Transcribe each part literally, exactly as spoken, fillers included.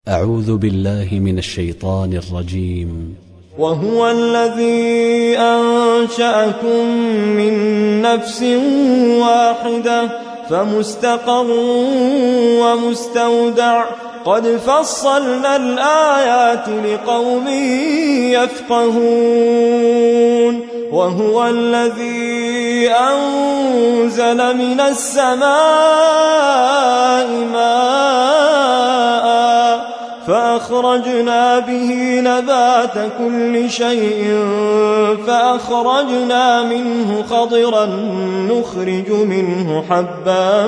أعوذ بالله من الشيطان الرجيم. وهو الذي أنشأكم من نفس واحدة فمستقر ومستودع قد فصلنا الآيات لقوم يفقهون. وهو الذي أنزل من السماء ماء فأخرجنا به نبات كل شيء فأخرجنا منه خضرا نخرج منه حبا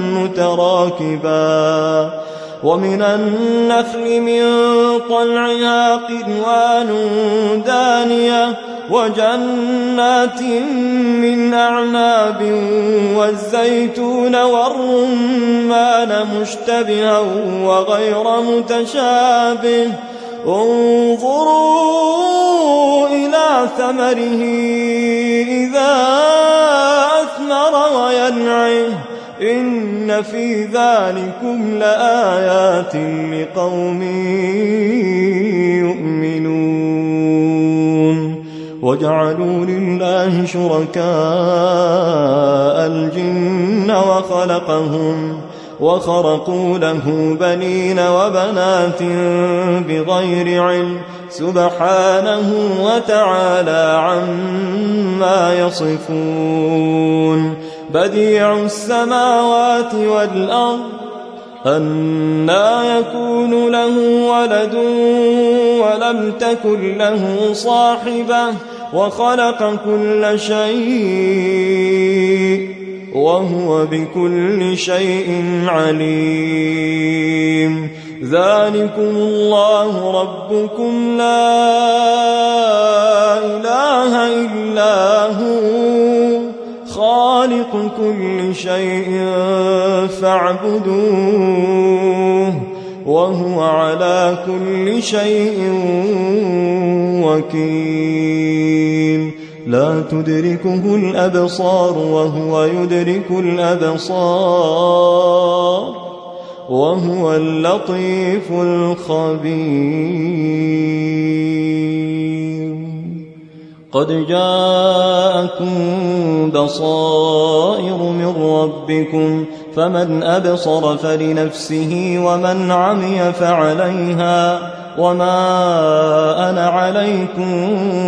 متراكبا ومن النخل من طلعها قنوان دانية وجنات من أعناب والزيتون والرمان مشتبها وغير متشابه انظروا إلى ثمره إذا أثمر وينعه إن في ذلكم لآيات لقوم يؤمنون. وجعلوا لله شركاء الجن وخلقهم وخرقوا له بنين وبنات بغير علم سبحانه وتعالى عما يصفون. بديع السماوات والأرض أنى يكون له ولد ولم تكن له صاحبة وخلق كل شيء وهو بكل شيء عليم. ذلكم الله ربكم لا إله إلا هو خالق كل شيء فاعبدوه وهو على كل شيء وكيل. لا تدركه الأبصار وهو يدرك الأبصار وهو اللطيف الخبير. قد جاءكم بصائر من ربكم فمن أبصر فلنفسه ومن عمي فعليها وما أنا عليكم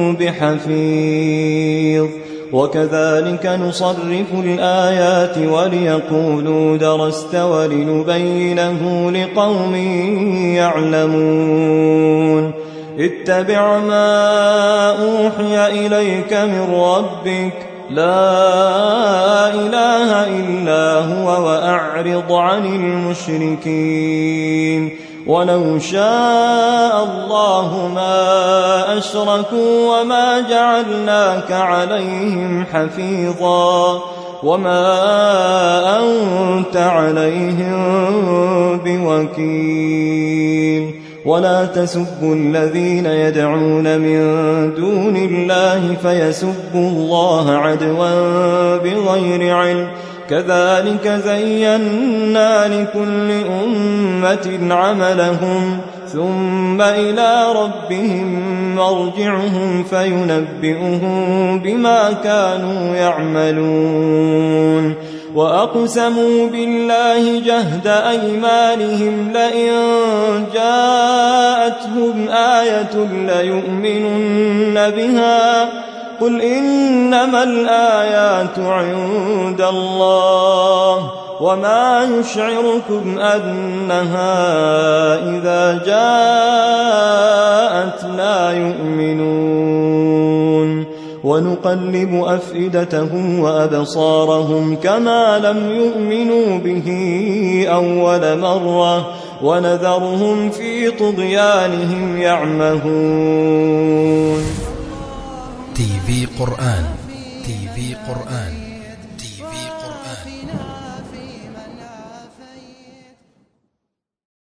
بحفيظ. وكذلك نصرف الآيات وليقولوا درست ولنبينه لقوم يعلمون. اتبع ما أوحي إليك من ربك لا إله إلا هو وأعرض عن المشركين. ولو شاء الله ما أشركوا وما جعلناك عليهم حفيظا وما أنت عليهم بوكيل. ولا تسبوا الذين يدعون من دون الله فيسبوا الله عدوا بغير علم كذلك زينا لكل أمة عملهم ثم إلى ربهم مرجعهم فينبئهم بما كانوا يعملون. وأقسموا بالله جهد أيمانهم لئن جاءتهم آية ليؤمنن بها قل إنما الآيات عند الله وما يشعركم أنها إذا جاءت لا يؤمنون. ونقلب أفئدتهم وأبصارهم كما لم يؤمنوا به أول مرة ونذرهم في طغيانهم يعمهون. تي في قرآن تي في قرآن